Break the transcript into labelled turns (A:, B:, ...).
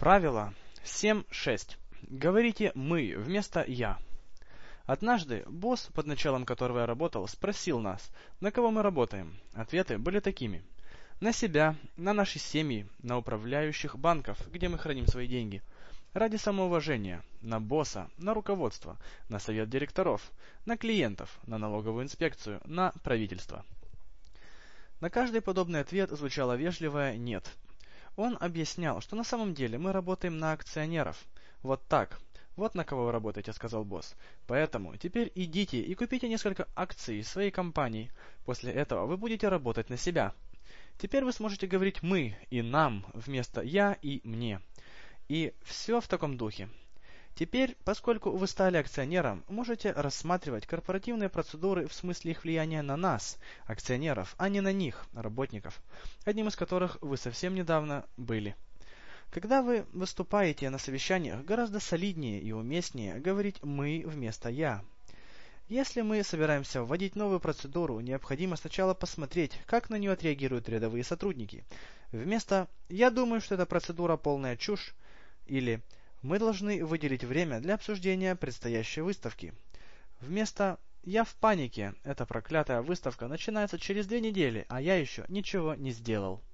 A: Правило 7.6. Говорите «мы» вместо «я». Однажды босс, под началом которого я работал, спросил нас, на кого мы работаем. Ответы были такими. На себя, на наши семьи, на управляющих банков, где мы храним свои деньги. Ради самоуважения, на босса, на руководство, на совет директоров, на клиентов, на налоговую инспекцию, на правительство. На каждый подобный ответ звучало вежливое «нет». Он объяснял, что на самом деле мы работаем на акционеров. Вот так. Вот на кого вы работаете, сказал босс. Поэтому теперь идите и купите несколько акций своей компании. После этого вы будете работать на себя. Теперь вы сможете говорить «мы» и «нам» вместо «я» и «мне». И все в таком духе. Теперь, поскольку вы стали акционером, можете рассматривать корпоративные процедуры в смысле их влияния на нас, акционеров, а не на них, работников, одним из которых вы совсем недавно были. Когда вы выступаете на совещаниях, гораздо солиднее и уместнее говорить «мы» вместо «я». Если мы собираемся вводить новую процедуру, необходимо сначала посмотреть, как на нее отреагируют рядовые сотрудники. Вместо «я думаю, что эта процедура полная чушь» или «мы должны выделить время для обсуждения предстоящей выставки». Вместо «я в панике, эта проклятая выставка начинается через 2 недели, а я еще ничего не сделал».